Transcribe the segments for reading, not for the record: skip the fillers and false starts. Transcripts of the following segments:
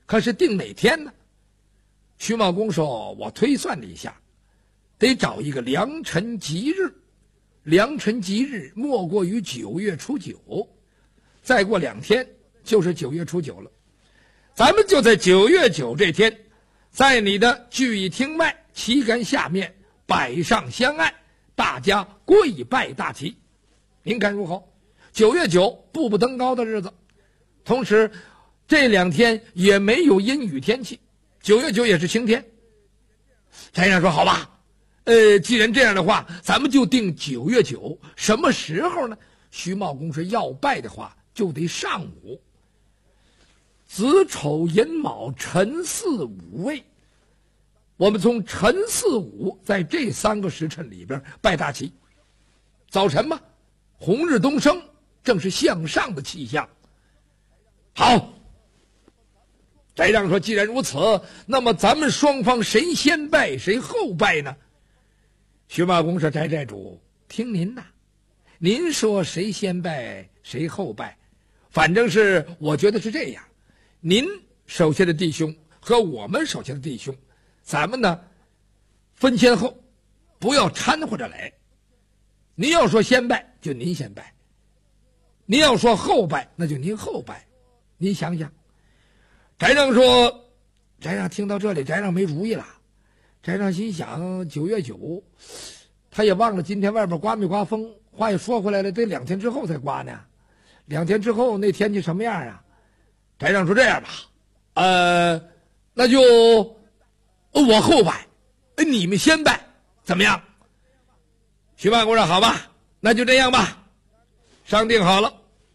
可是定哪天呢？徐茂公说，我推算了一下，得找一个良辰吉日，良辰吉日莫过于9月初9，再过2天就是9月初9了。咱们就在9月9这天，在你的聚义厅外旗杆下面摆上香案，大家跪拜大旗。您看如何？9月9步步登高的日子，同时这2天也没有阴雨天气，9月9也是晴天。翟让说好吧，既然这样的话，咱们就定9月9，什么时候呢？徐茂公是要拜的话，就得上午。子丑寅卯辰巳午未，我们从辰巳午在这3个时辰里边拜大旗。早晨嘛，红日东升，正是向上的气象。好，翟让说，既然如此，那么咱们双方谁先拜谁后拜呢？徐茂公说，翟寨主，听您的，您说谁先拜谁后拜，反正是我觉得是这样，您手下的弟兄和我们手下的弟兄，咱们呢分先后，不要掺和着来。您要说先拜，就您先拜；您要说后拜，那就您后拜。您想想。翟让说，翟让听到这里，翟让没主意了。翟让心想，9月9，他也忘了今天外边刮没刮风。话也说回来了，得2天之后才刮呢。2天之后那天气什么样啊？翟让说，这样吧，那就我后拜，你们先拜，怎么样？徐茂公说，好吧，那就这样吧。商定好了，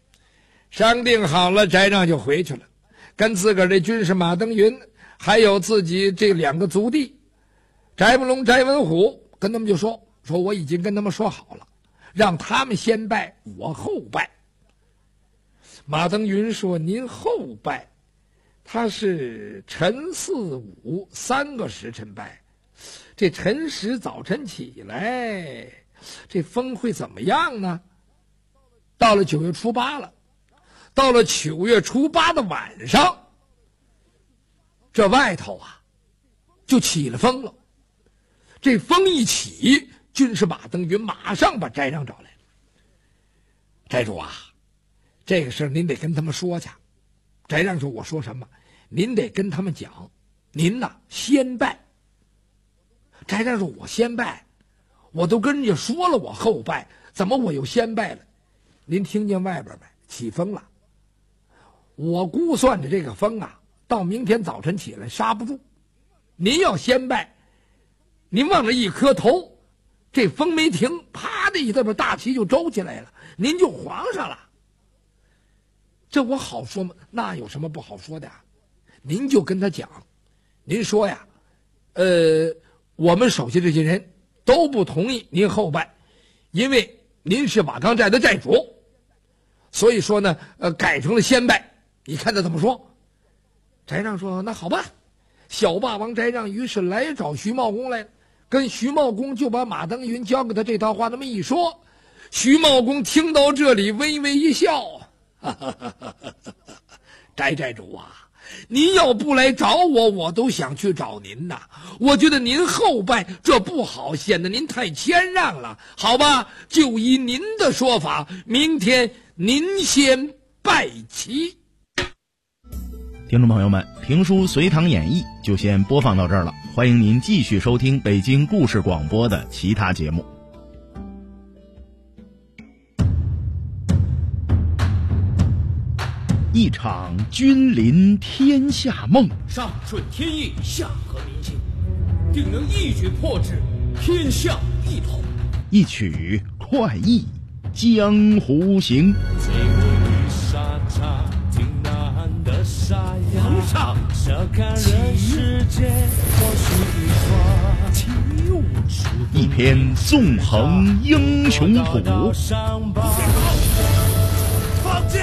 翟让就回去了，跟自个儿的军师马登云，还有自己这2个族弟翟文龙、翟文虎，跟他们就说我已经跟他们说好了，让他们先拜，我后拜。马登云说，您后拜，他是辰巳午3个时辰拜，这辰时早晨起来，这风会怎么样呢？到了9月初8了，到了9月初8的晚上，这外头啊就起了风了。这风一起，军师马登云马上把翟让找来了。翟主啊，这个事您得跟他们说去。翟让说，我说什么？您得跟他们讲，您呐先拜。翟让说，我先拜，我都跟人家说了我后拜，怎么我又先拜了？您听见外边没？起风了。我估算着这个风啊，到明天早晨起来刹不住。您要先拜，您往这一磕头，这风没停，啪的一下，大旗就周起来了，您就皇上了。这我好说吗？那有什么不好说的啊？您就跟他讲，您说呀，我们手下这些人都不同意您后拜，因为您是瓦岗寨的寨主，所以说呢，改成了先拜。你看他怎么说？翟让说，那好吧。小霸王翟让于是来找徐茂公来了，跟徐茂公就把马登云教给他这套话那么一说。徐茂公听到这里微微一笑，翟寨主啊，您要不来找我，我都想去找您呐。我觉得您后拜这不好，显得您太谦让了。好吧，就依您的说法，明天您先拜齐。 听众朋友们，评书《隋唐演义》就先播放到这儿了，欢迎您继续收听北京故事广播的其他节目。一场君临天下梦， 上顺天意，下合民心，定能一举破之，天下一统。 一曲快意江湖行。 皇上， 一篇纵横英雄谱， 放箭！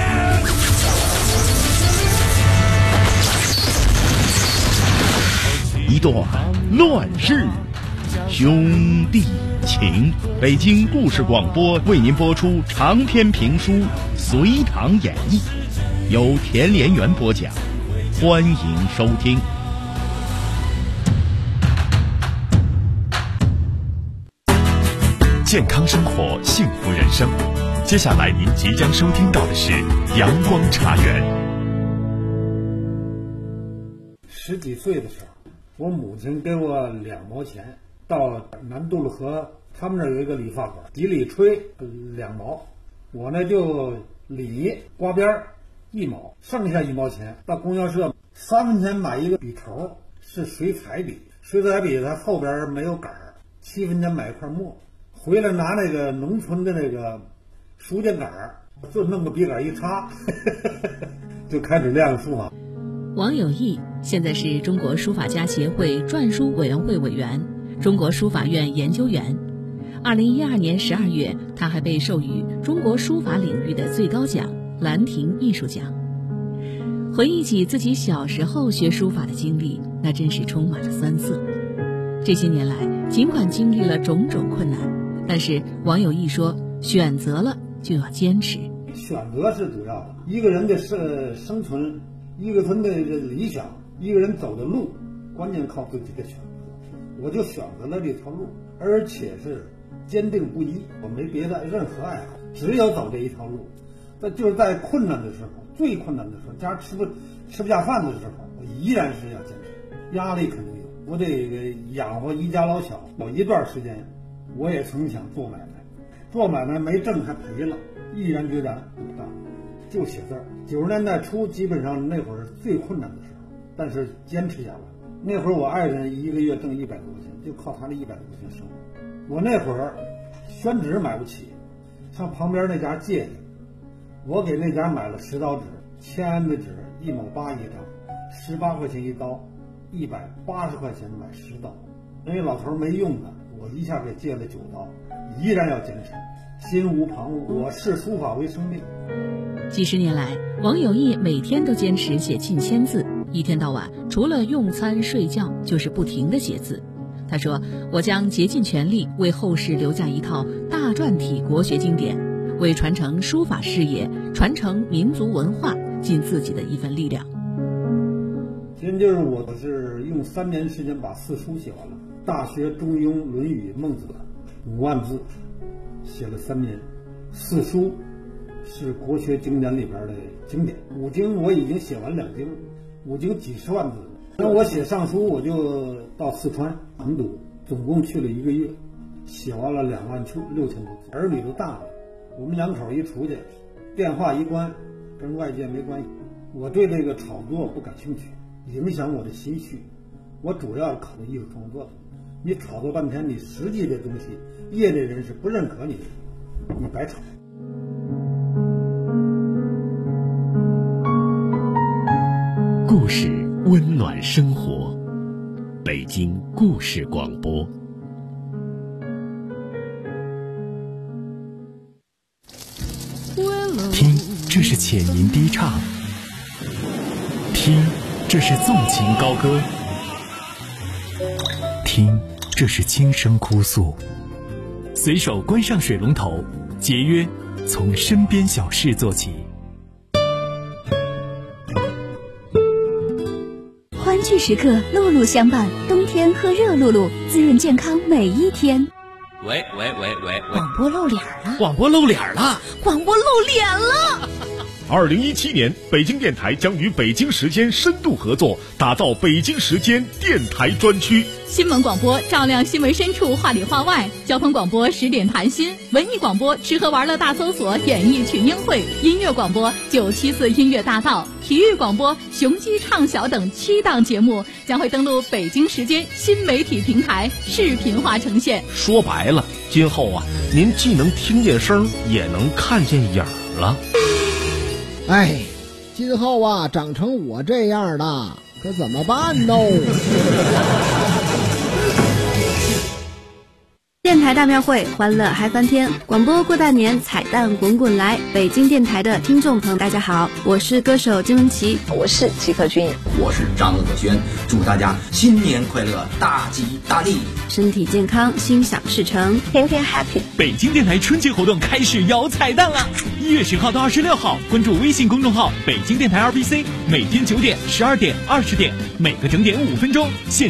一段乱世兄弟情。北京故事广播为您播出长篇评书《隋唐演义》，由田连元播讲， 欢迎收听。 健康生活，幸福人生。接下来您即将收听到的是阳光茶园。 10几岁的时候，我母亲给我2毛钱，到南渡路河他们那儿有一个理发馆，几里吹2毛，我呢就理刮边1毛，剩下1毛钱到供销社3分钱买一个笔头，是水彩笔，水彩笔它后边没有杆，7分钱买一块墨，回来拿那个农村的那个书签杆，就弄个笔杆一插就开始练书法。 王有义现在是中国书法家协会篆书委员会委员、中国书法院研究员。2012年12月，他还被授予中国书法领域的最高奖兰亭艺术奖。回忆起自己小时候学书法的经历，那真是充满了酸涩。这些年来，尽管经历了种种困难，但是王有义说，选择了就要坚持。 选择是主要的，一个人的生存，一个人的理想，一个人走的路，关键靠自己的选择。我就选择了这条路，而且是坚定不移，我没别的任何爱好，只有走这一条路。那就是在困难的时候，最困难的时候，家吃不下饭的时候，我依然是要坚持。压力肯定有，我这个养活一家老小，有一段时间我也曾想做买卖，做买卖没挣还赔了，毅然决然不干，就写字儿。90年代初基本上那会儿最困难的时候，但是坚持下来。那会儿我爱人1个月挣100多块钱，就靠他的100多块钱生活。我那会儿宣纸买不起，上旁边那家借去，我给那家买了10刀纸，签的纸1毛8一张，18块钱一刀，180块钱买10刀。因为老头没用的，我一下给借了9刀，依然要坚持，心无旁骛，我视书法为生命。 几十年来，王有义每天都坚持写近1000字，一天到晚除了用餐睡觉就是不停地写字。他说，我将竭尽全力为后世留下一套大篆体国学经典，为传承书法事业、传承民族文化尽自己的一份力量。 其实就是我是用3年时间把4书写完了，大学、中庸、论语、孟子5万字写了3年。4书是国学经典里边的经典，5经我已经写完2经，5经几十万字。那我写上书，我就到四川成都，总共去了1个月，写完了26000多字。儿女都大了，我们2口一出去，电话一关，跟外界没关系。我对这个炒作不感兴趣，影响我的心绪。我主要考虑艺术创作的。你炒作半天，你实际的东西，业内人士不认可你，你白炒。 故事温暖生活，北京故事广播。听，这是浅吟低唱；听，这是纵情高歌；听，这是轻声哭诉。随手关上水龙头，节约从身边小事做起。 欢聚时刻，露露相伴，冬天喝热露露，滋润健康每一天。 喂， 广播露脸了！ 广播露脸了！ 广播露脸了 ！2017年，北京电台将与北京时间深度合作，打造北京时间电台专区。 新闻广播照亮新闻深处，话里话外；交通广播10点谈心；文艺广播吃喝玩乐大搜索，演艺群英会；音乐广播974音乐大道；体育广播雄鸡唱晓等7档节目将会登陆北京时间新媒体平台，视频化呈现。 说白了，今后啊，您既能听见声，也能看见影儿了。 哎，今后啊，长成我这样的，可怎么办呢？ 电台大庙会，欢乐嗨翻天！广播过大年，彩蛋滚滚来！北京电台的听众朋友，大家好，我是歌手金玟岐， 我是齐克君， 我是张鄂轩，祝大家新年快乐，大吉大利， 身体健康，心想事成， 天天 happy。 北京电台春节活动开始摇彩蛋了！1月10号到26号，关注微信公众号北京电台 RBC， 每天9点、12点、20点，每个整点5分钟。